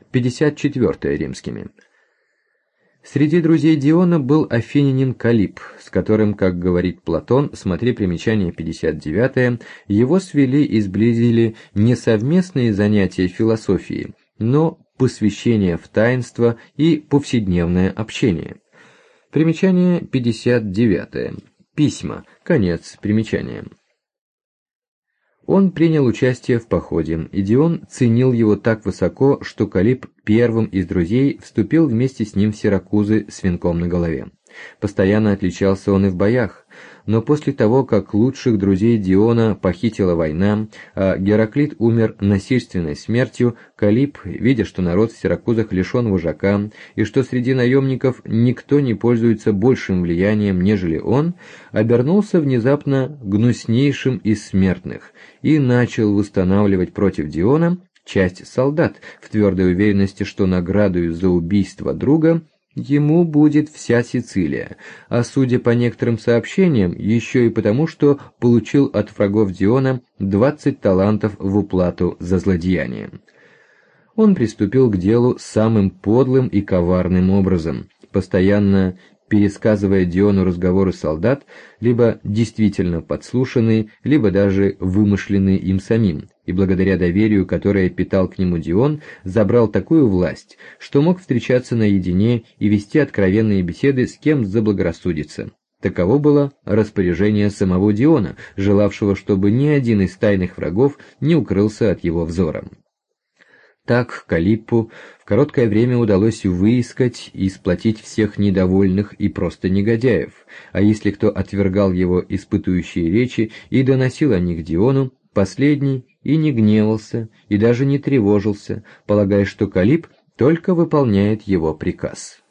54 римскими. Среди друзей Диона был афинянин Калипп, с которым, как говорит Платон, смотри примечание 59, его свели и сблизили не совместные занятия философией, но посвящение в таинство и повседневное общение. Примечание 59. Письма. Конец примечания. Он принял участие в походе, и Дион ценил его так высоко, что Калипп первым из друзей вступил вместе с ним в Сиракузы с венком на голове. Постоянно отличался он и в боях, но после того, как лучших друзей Диона похитила война, а Гераклит умер насильственной смертью, Калипп, видя, что народ в Сиракузах лишен вожака, и что среди наемников никто не пользуется большим влиянием, нежели он, обернулся внезапно гнуснейшим из смертных и начал восстанавливать против Диона часть солдат, в твердой уверенности, что наградою за убийство друга ему будет вся Сицилия, а судя по некоторым сообщениям, еще и потому, что получил от врагов Диона 20 талантов в уплату за злодеяние. Он приступил к делу самым подлым и коварным образом, постоянно пересказывая Диону разговоры солдат, либо действительно подслушанные, либо даже вымышленные им самим, и благодаря доверию, которое питал к нему Дион, забрал такую власть, что мог встречаться наедине и вести откровенные беседы с кем заблагорассудится. Таково было распоряжение самого Диона, желавшего, чтобы ни один из тайных врагов не укрылся от его взора. Так Калиппу в короткое время удалось выискать и сплотить всех недовольных и просто негодяев, а если кто отвергал его испытующие речи и доносил о них Диону, последний и не гневался, и даже не тревожился, полагая, что Калипп только выполняет его приказ.